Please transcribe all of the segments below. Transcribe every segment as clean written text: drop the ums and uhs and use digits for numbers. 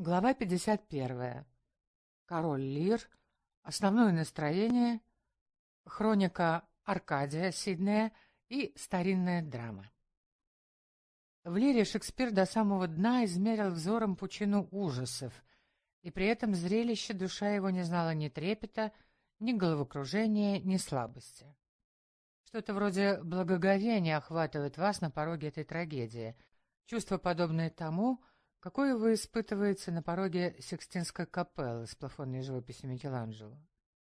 Глава 51. Король Лир. Основное настроение. Хроника Аркадия Сиднея и старинная драма. В Лире Шекспир до самого дна измерил взором пучину ужасов, и при этом зрелище душа его не знала ни трепета, ни головокружения, ни слабости. Что-то вроде благоговения охватывает вас на пороге этой трагедии, чувство, подобное тому, какое вы испытываете на пороге Сикстинской капеллы с плафонной живописью Микеланджело.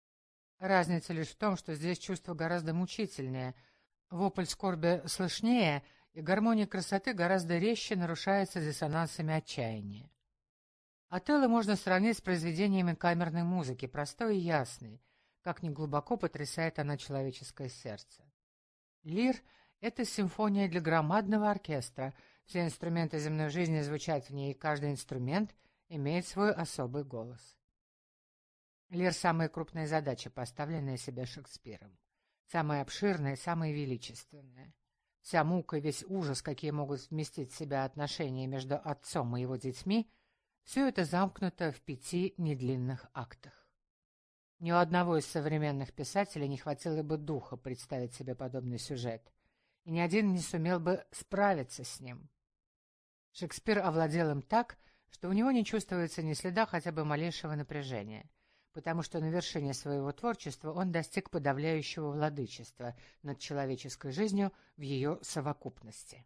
Разница лишь в том, что здесь чувство гораздо мучительнее, вопль скорби слышнее, и гармония красоты гораздо резче нарушается диссонансами отчаяния. Отелло можно сравнить с произведениями камерной музыки, простой и ясной, как ни глубоко потрясает она человеческое сердце. Лир — это симфония для громадного оркестра. Все инструменты земной жизни звучат в ней, и каждый инструмент имеет свой особый голос. Лир — самая крупная задача, поставленная себе Шекспиром. Самая обширная и самая величественная. Вся мука и весь ужас, какие могут вместить в себя отношения между отцом и его детьми, все это замкнуто в 5 недлинных актах. Ни у одного из современных писателей не хватило бы духа представить себе подобный сюжет, и ни один не сумел бы справиться с ним. Шекспир овладел им так, что у него не чувствуется ни следа хотя бы малейшего напряжения, потому что на вершине своего творчества он достиг подавляющего владычества над человеческой жизнью в ее совокупности.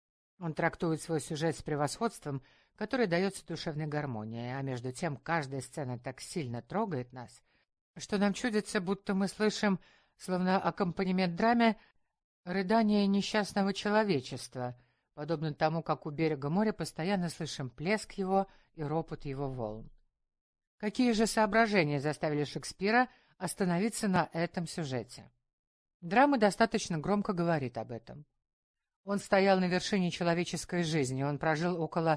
Он трактует свой сюжет с превосходством, которое дается душевной гармонии, а между тем каждая сцена так сильно трогает нас, что нам чудится, будто мы слышим, словно аккомпанемент драме, рыдание несчастного человечества, подобно тому, как у берега моря постоянно слышим плеск его и ропот его волн. Какие же соображения заставили Шекспира остановиться на этом сюжете? Драма достаточно громко говорит об этом. Он стоял на вершине человеческой жизни, он прожил около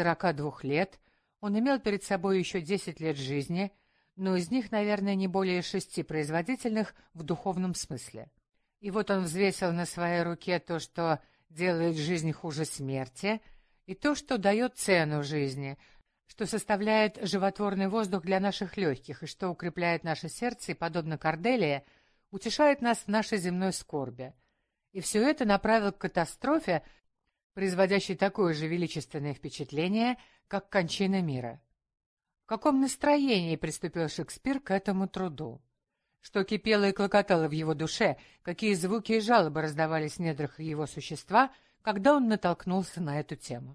42 лет, он имел перед собой еще 10 лет жизни, но из них, наверное, не более 6 производительных в духовном смысле. И вот он взвесил на своей руке то, что делает жизнь хуже смерти, и то, что дает цену жизни, что составляет животворный воздух для наших легких, и что укрепляет наше сердце и, подобно Корделии, утешает нас в нашей земной скорби. И все это направил к катастрофе, производящей такое же величественное впечатление, как кончина мира. В каком настроении приступил Шекспир к этому труду? Что кипело и клокотало в его душе, какие звуки и жалобы раздавались в недрах его существа, когда он натолкнулся на эту тему?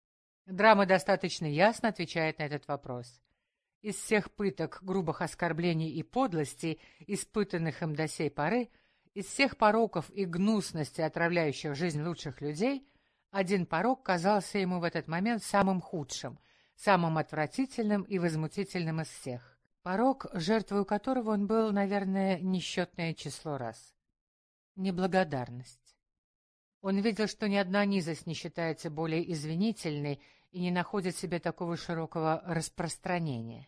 Драма достаточно ясно отвечает на этот вопрос. Из всех пыток, грубых оскорблений и подлостей, испытанных им до сей поры, из всех пороков и гнусностей, отравляющих жизнь лучших людей, один порок казался ему в этот момент самым худшим, самым отвратительным и возмутительным из всех. Порок, жертвою которого он был, наверное, несчетное число раз. Неблагодарность. Он видел, что ни одна низость не считается более извинительной и не находит себе такого широкого распространения.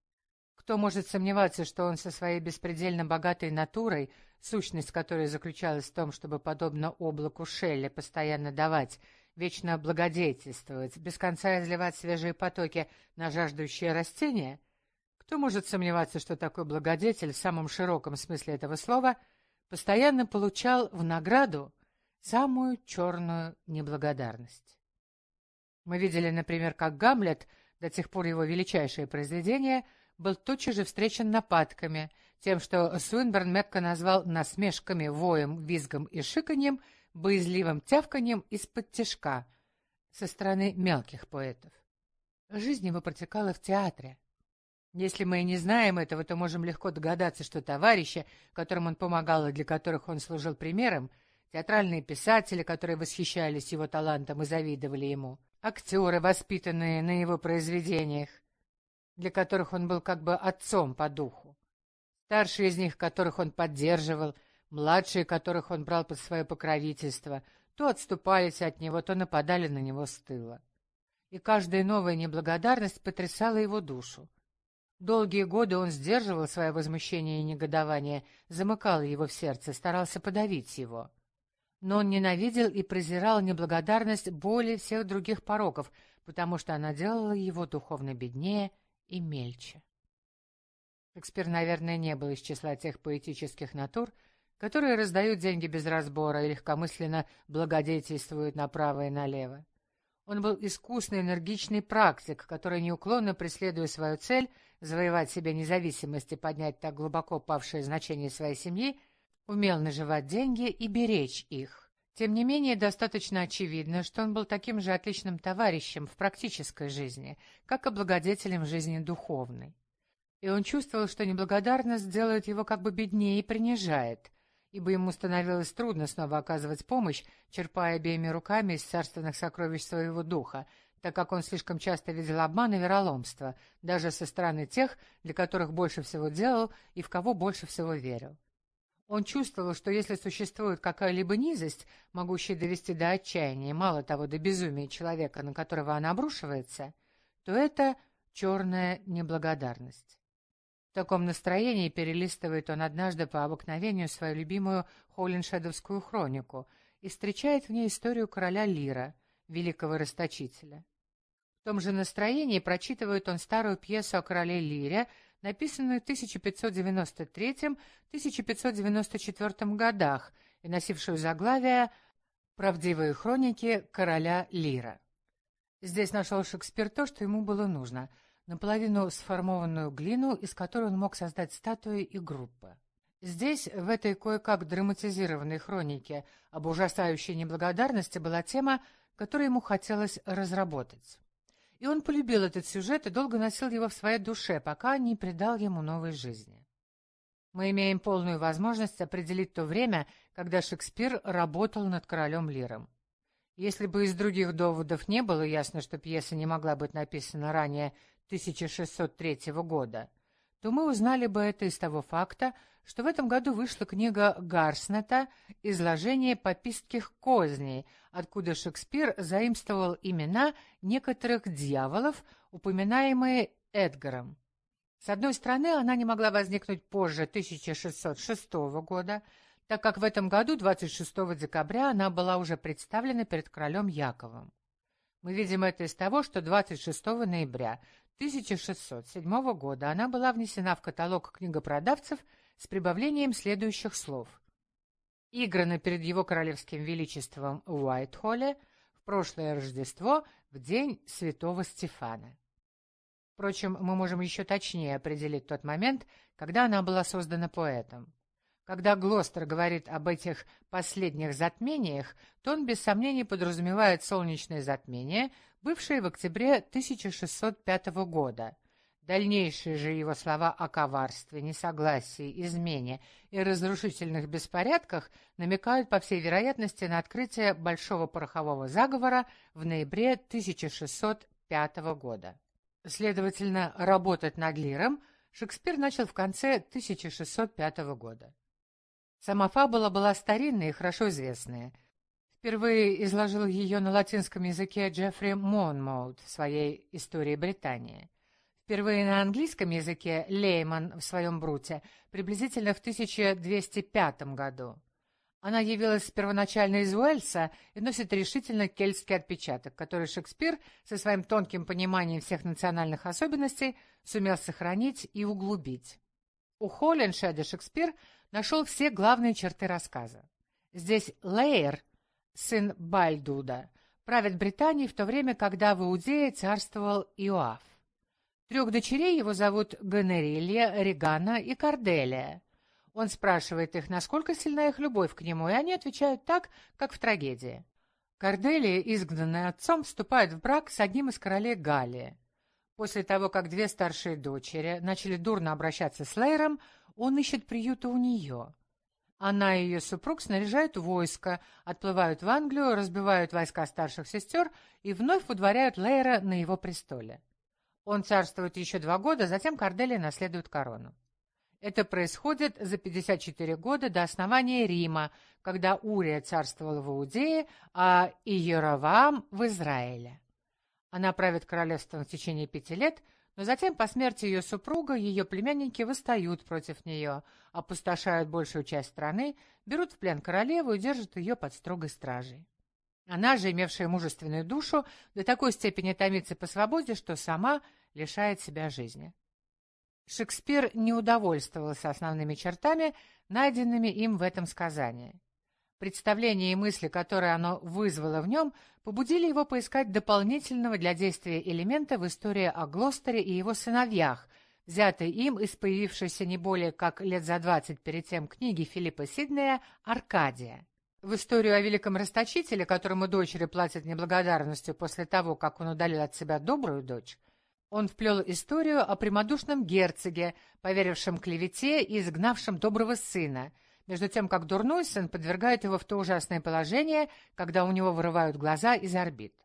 Кто может сомневаться, что он со своей беспредельно богатой натурой, сущность которой заключалась в том, чтобы, подобно облаку Шелли, постоянно давать, вечно благодетельствовать, без конца изливать свежие потоки на жаждущие растения? Кто может сомневаться, что такой благодетель в самом широком смысле этого слова постоянно получал в награду самую черную неблагодарность? Мы видели, например, как Гамлет, до тех пор его величайшее произведение, был тотчас же встречен нападками, тем, что Суинберн метко назвал насмешками, воем, визгом и шиканьем, боязливым тявканьем из-под тишка со стороны мелких поэтов. Жизнь его протекала в театре. Если мы и не знаем этого, то можем легко догадаться, что товарищи, которым он помогал и для которых он служил примером, театральные писатели, которые восхищались его талантом и завидовали ему, актеры, воспитанные на его произведениях, для которых он был как бы отцом по духу, старшие из них, которых он поддерживал, младшие, которых он брал под свое покровительство, то отступались от него, то нападали на него с тыла. И каждая новая неблагодарность потрясала его душу. Долгие годы он сдерживал свое возмущение и негодование, замыкал его в сердце, старался подавить его. Но он ненавидел и презирал неблагодарность более всех других пороков, потому что она делала его духовно беднее и мельче. Шекспир, наверное, не был из числа тех поэтических натур, которые раздают деньги без разбора и легкомысленно благодетельствуют направо и налево. Он был искусный, энергичный практик, который, неуклонно преследуя свою цель, завоевать себе независимость и поднять так глубоко павшее значение своей семьи, умел наживать деньги и беречь их. Тем не менее, достаточно очевидно, что он был таким же отличным товарищем в практической жизни, как и благодетелем жизни духовной. И он чувствовал, что неблагодарность делает его как бы беднее и принижает, ибо ему становилось трудно снова оказывать помощь, черпая обеими руками из царственных сокровищ своего духа, так как он слишком часто видел обман и вероломство, даже со стороны тех, для которых больше всего делал и в кого больше всего верил. Он чувствовал, что если существует какая-либо низость, могущая довести до отчаяния, мало того, до безумия человека, на которого она обрушивается, то это черная неблагодарность. В таком настроении перелистывает он однажды по обыкновению свою любимую холлиншедовскую хронику и встречает в ней историю короля Лира, великого расточителя. В том же настроении прочитывает он старую пьесу о короле Лире, написанную в 1593-1594 годах и носившую заглавие «Правдивые хроники короля Лира». Здесь нашел Шекспир то, что ему было нужно — наполовину сформованную глину, из которой он мог создать статуи и группы. Здесь, в этой кое-как драматизированной хронике об ужасающей неблагодарности, была тема, которую ему хотелось разработать. И он полюбил этот сюжет и долго носил его в своей душе, пока не придал ему новой жизни. Мы имеем полную возможность определить то время, когда Шекспир работал над королем Лиром. Если бы из других доводов не было ясно, что пьеса не могла быть написана ранее 1603 года, то мы узнали бы это из того факта, что в этом году вышла книга Гарснета «Изложение папистских козней», откуда Шекспир заимствовал имена некоторых дьяволов, упоминаемые Эдгаром. С одной стороны, она не могла возникнуть позже 1606 года, так как в этом году, 26 декабря, она была уже представлена перед королем Яковом. Мы видим это из того, что 26 ноября 1607 года она была внесена в каталог книгопродавцев с прибавлением следующих слов. Играна перед его королевским величеством в Уайтхолле в прошлое Рождество в день святого Стефана. Впрочем, мы можем еще точнее определить тот момент, когда она была создана поэтом. Когда Глостер говорит об этих последних затмениях, то он без сомнений подразумевает солнечное затмение, бывшее в октябре 1605 года. Дальнейшие же его слова о коварстве, несогласии, измене и разрушительных беспорядках намекают, по всей вероятности, на открытие большого порохового заговора в ноябре 1605 года. Следовательно, работать над Лиром Шекспир начал в конце 1605 года. Сама фабула была старинная и хорошо известная. Впервые изложил ее на латинском языке Джеффри Монмоут в своей «Истории Британии». Впервые на английском языке Лейман в своем «Бруте» приблизительно в 1205 году. Она явилась первоначально из Уэльса и носит решительно кельтский отпечаток, который Шекспир со своим тонким пониманием всех национальных особенностей сумел сохранить и углубить. У Холлиншеда Шекспир нашел все главные черты рассказа. Здесь Лейр, сын Бальдуда, правит Британией в то время, когда в Иудее царствовал Иоаф. 3 дочерей его зовут Гонорилья, Регана и Корделия. Он спрашивает их, насколько сильна их любовь к нему, и они отвечают так, как в трагедии. Корделия, изгнанная отцом, вступает в брак с одним из королей Галлии. После того, как 2 старшие дочери начали дурно обращаться с Лейром, он ищет приюта у нее. Она и ее супруг снаряжают войско, отплывают в Англию, разбивают войска старших сестер и вновь водворяют Лейра на его престоле. Он царствует еще 2 года, затем Корделия наследует корону. Это происходит за 54 года до основания Рима, когда Урия царствовала в Иудее, а Иеровоам в Израиле. Она правит королевством в течение 5 лет, но затем по смерти ее супруга ее племянники восстают против нее, опустошают большую часть страны, берут в плен королеву и держат ее под строгой стражей. Она же, имевшая мужественную душу, до такой степени томится по свободе, что сама лишает себя жизни. Шекспир не удовольствовался основными чертами, найденными им в этом сказании. Представления и мысли, которые оно вызвало в нем, побудили его поискать дополнительного для действия элемента в истории о Глостере и его сыновьях, взятой им из появившейся не более как лет за 20 перед тем книги Филиппа Сиднея «Аркадия». В историю о великом расточителе, которому дочери платят неблагодарностью после того, как он удалил от себя добрую дочь, он вплел историю о прямодушном герцоге, поверившем клевете и изгнавшем доброго сына, между тем как дурной сын подвергает его в то ужасное положение, когда у него вырывают глаза из орбит.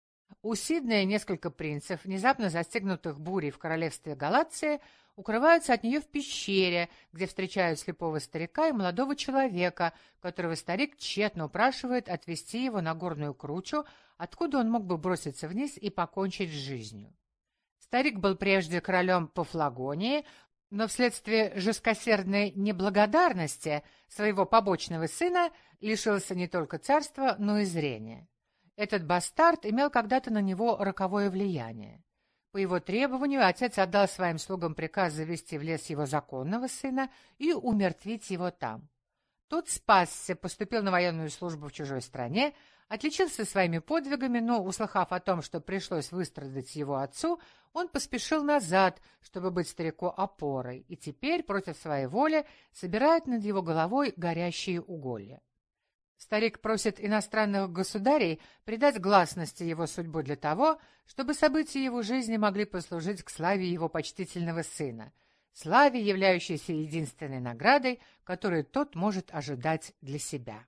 У Сиднея несколько принцев, внезапно застигнутых бурей в королевстве Галации, укрываются от нее в пещере, где встречают слепого старика и молодого человека, которого старик тщетно упрашивает отвезти его на горную кручу, откуда он мог бы броситься вниз и покончить с жизнью. Старик был прежде королем Пафлагонии, но вследствие жесткосердной неблагодарности своего побочного сына лишился не только царства, но и зрения. Этот бастард имел когда-то на него роковое влияние. По его требованию отец отдал своим слугам приказ завести в лес его законного сына и умертвить его там. Тот спасся, поступил на военную службу в чужой стране, отличился своими подвигами, но, услыхав о том, что пришлось выстрадать его отцу, он поспешил назад, чтобы быть старику опорой, и теперь, против своей воли, собирает над его головой горящие уголья. Старик просит иностранных государей придать гласности его судьбу для того, чтобы события его жизни могли послужить к славе его почтительного сына, славе, являющейся единственной наградой, которую тот может ожидать для себя.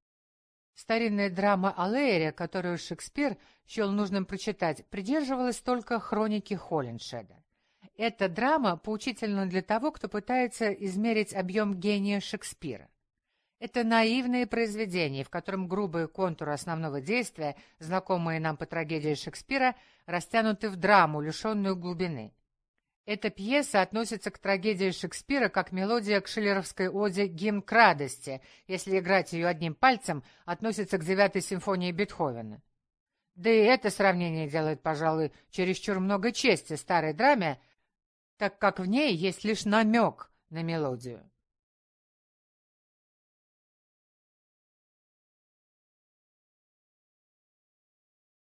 Старинная драма о Леере, которую Шекспир счел нужным прочитать, придерживалась только хроники Холлиншеда. Эта драма поучительна для того, кто пытается измерить объем гения Шекспира. Это наивное произведение, в котором грубые контуры основного действия, знакомые нам по трагедии Шекспира, растянуты в драму, лишенную глубины. Эта пьеса относится к трагедии Шекспира как мелодия к шиллеровской оде «Гимн к радости», если играть ее одним пальцем, относится к 9-й симфонии Бетховена. Да и это сравнение делает, пожалуй, чересчур много чести старой драме, так как в ней есть лишь намек на мелодию.